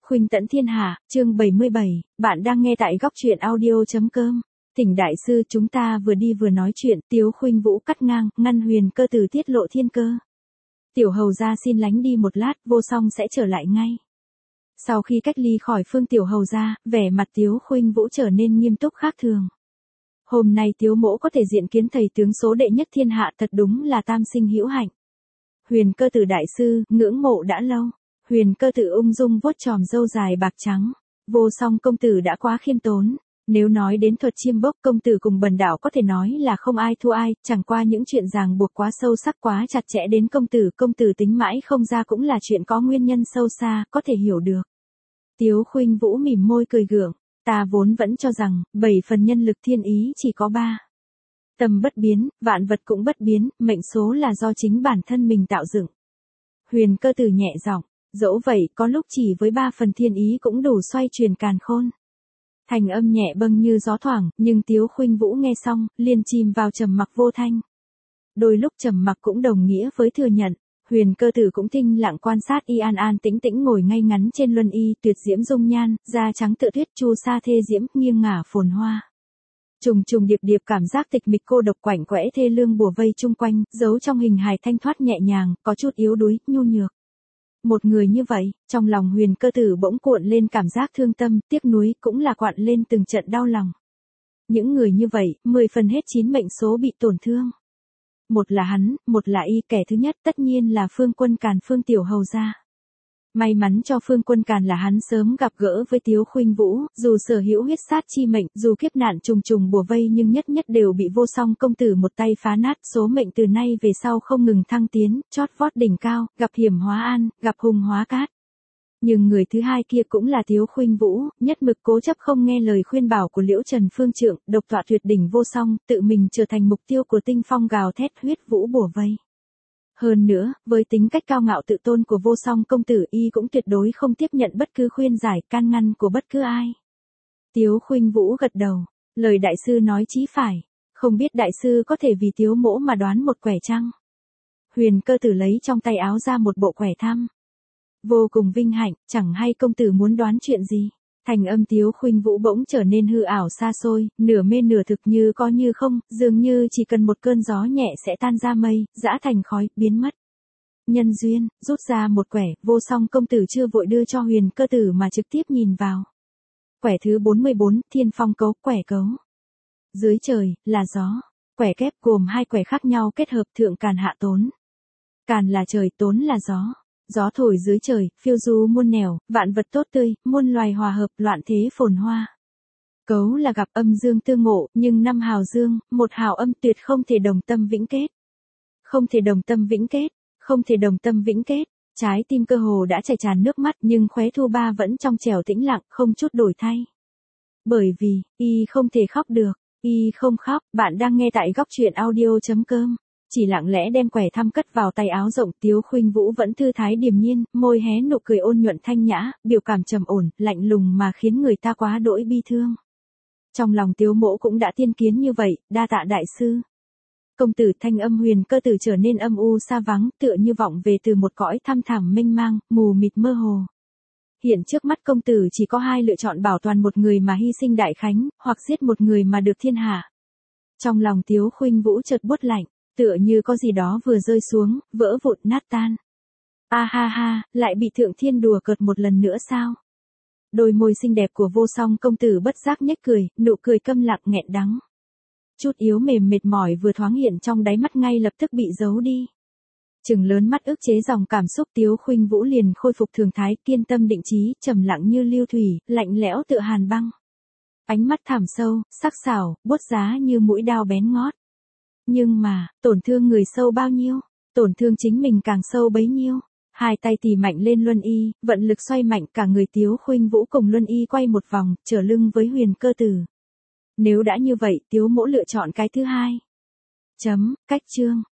Khuynh tẫn thiên hạ, chương 77, bạn đang nghe tại góc truyện audio.com. Thỉnh đại sư, chúng ta vừa đi vừa nói chuyện, Tiếu Khuynh Vũ cắt ngang, ngăn Huyền Cơ Tử tiết lộ thiên cơ. Tiểu hầu gia xin lánh đi một lát, vô song sẽ trở lại ngay. Sau khi cách ly khỏi Phương tiểu hầu gia, vẻ mặt Tiếu Khuynh Vũ trở nên nghiêm túc khác thường. Hôm nay Tiếu mỗ có thể diện kiến thầy tướng số đệ nhất thiên hạ, thật đúng là tam sinh hữu hạnh. Huyền Cơ Tử đại sư, ngưỡng mộ đã lâu. Huyền Cơ Tử ung dung vuốt chòm râu dài bạc trắng. Vô song công tử đã quá khiêm tốn. Nếu nói đến thuật chiêm bốc, công tử cùng Bần đạo có thể nói là không ai thua ai, chẳng qua những chuyện ràng buộc quá sâu sắc quá chặt chẽ đến công tử tính mãi không ra cũng là chuyện có nguyên nhân sâu xa, có thể hiểu được. Tiếu Khuynh Vũ mỉm môi cười gượng, ta vốn vẫn cho rằng, 7 phần nhân lực thiên ý chỉ có 3. Tâm bất biến, vạn vật cũng bất biến, mệnh số là do chính bản thân mình tạo dựng. Huyền Cơ Tử nhẹ giọng, dẫu vậy, có lúc chỉ với 3 phần thiên ý cũng đủ xoay chuyển càn khôn. Thành âm nhẹ bâng như gió thoảng, nhưng Tiếu Khuynh Vũ nghe xong, liền chìm vào trầm mặc vô thanh. Đôi lúc trầm mặc cũng đồng nghĩa với thừa nhận. Huyền Cơ Tử cũng thinh lặng quan sát y an an tĩnh tĩnh ngồi ngay ngắn trên luân y, tuyệt diễm dung nhan, da trắng tựa tuyết, chu sa thê diễm, nghiêng ngả phồn hoa. Trùng trùng điệp điệp cảm giác tịch mịch cô độc quạnh quẽ thê lương bùa vây chung quanh, giấu trong hình hài thanh thoát nhẹ nhàng, có chút yếu đuối, nhu nhược. Một người như vậy, trong lòng Huyền Cơ Tử bỗng cuộn lên cảm giác thương tâm, tiếc nuối, cũng là quặn lên từng trận đau lòng. Những người như vậy, 10 phần hết 9 mệnh số bị tổn thương. Một là hắn, một là y, kẻ thứ nhất tất nhiên là Phương Quân Càn, Phương tiểu hầu gia. May mắn cho Phương Quân Càn là hắn sớm gặp gỡ với Tiếu Khuynh Vũ, dù sở hữu huyết sát chi mệnh, dù kiếp nạn trùng trùng bùa vây nhưng nhất nhất đều bị vô song công tử một tay phá nát, số mệnh từ nay về sau không ngừng thăng tiến, chót vót đỉnh cao, gặp hiểm hóa an, gặp hung hóa cát. Nhưng người thứ hai kia cũng là Tiếu Khuynh Vũ, nhất mực cố chấp không nghe lời khuyên bảo của Liễu Trần Phương Trượng, độc tọa tuyệt đỉnh vô song, tự mình trở thành mục tiêu của tinh phong gào thét huyết vũ bùa vây. Hơn nữa, với tính cách cao ngạo tự tôn của vô song công tử, y cũng tuyệt đối không tiếp nhận bất cứ khuyên giải, can ngăn của bất cứ ai. Tiếu Khuynh Vũ gật đầu, lời đại sư nói chí phải, không biết đại sư có thể vì Tiếu mỗ mà đoán một quẻ chăng? Huyền Cơ Tử lấy trong tay áo ra một bộ quẻ thăm. Vô cùng vinh hạnh, chẳng hay công tử muốn đoán chuyện gì? Thành âm Tiếu Khuynh Vũ bỗng trở nên hư ảo xa xôi, nửa mê nửa thực, như có như không, dường như chỉ cần một cơn gió nhẹ sẽ tan ra mây, giã thành khói, biến mất. Nhân duyên, rút ra một quẻ, vô song công tử chưa vội đưa cho Huyền Cơ Tử mà trực tiếp nhìn vào. Quẻ thứ 44, thiên phong cấu, quẻ cấu. Dưới trời, là gió. Quẻ kép gồm 2 quẻ khác nhau kết hợp, thượng càn hạ tốn. Càn là trời, tốn là gió. Gió thổi dưới trời, phiêu du muôn nẻo, vạn vật tốt tươi, muôn loài hòa hợp, loạn thế phồn hoa. Cấu là gặp âm dương tương ngộ, nhưng 5 hào dương, 1 hào âm tuyệt không thể đồng tâm vĩnh kết. Không thể đồng tâm vĩnh kết, không thể đồng tâm vĩnh kết. Trái tim cơ hồ đã chảy tràn nước mắt, nhưng khóe thu ba vẫn trong trẻo tĩnh lặng, không chút đổi thay. Bởi vì, y không thể khóc được, y không khóc. Bạn đang nghe tại góc truyện audio.com. Chỉ lặng lẽ đem quẻ thăm cất vào tay áo rộng, Tiếu Khuynh Vũ vẫn thư thái điềm nhiên, môi hé nụ cười ôn nhuận thanh nhã, biểu cảm trầm ổn, lạnh lùng mà khiến người ta quá đỗi bi thương. Trong lòng Tiếu mỗ cũng đã tiên kiến như vậy, đa tạ đại sư. Công tử, thanh âm Huyền Cơ Tử trở nên âm u xa vắng, tựa như vọng về từ một cõi thăm thẳm mênh mang, mù mịt mơ hồ. Hiện trước mắt công tử chỉ có 2 lựa chọn, bảo toàn một người mà hy sinh đại khánh, hoặc giết một người mà được thiên hạ. Trong lòng Tiếu Khuynh Vũ chợt buốt lạnh. Tựa như có gì đó vừa rơi xuống, vỡ vụn nát tan. A ha ha, lại bị Thượng Thiên đùa cợt một lần nữa sao? Đôi môi xinh đẹp của vô song công tử bất giác nhếch cười, nụ cười câm lặng nghẹn đắng. Chút yếu mềm mệt mỏi vừa thoáng hiện trong đáy mắt ngay lập tức bị giấu đi. Trừng lớn mắt ức chế dòng cảm xúc, Tiếu Khuynh Vũ liền khôi phục thường thái, kiên tâm định trí, trầm lặng như lưu thủy, lạnh lẽo tựa hàn băng. Ánh mắt thẳm sâu, sắc sảo, buốt giá như mũi dao bén ngót. Nhưng mà, tổn thương người sâu bao nhiêu, tổn thương chính mình càng sâu bấy nhiêu. 2 tay tì mạnh lên luân y, vận lực xoay mạnh, cả người Tiếu Khuynh Vũ cùng luân y quay một vòng, trở lưng với Huyền Cơ Tử. Nếu đã như vậy, Tiếu mỗ lựa chọn cái thứ hai. Cách chương.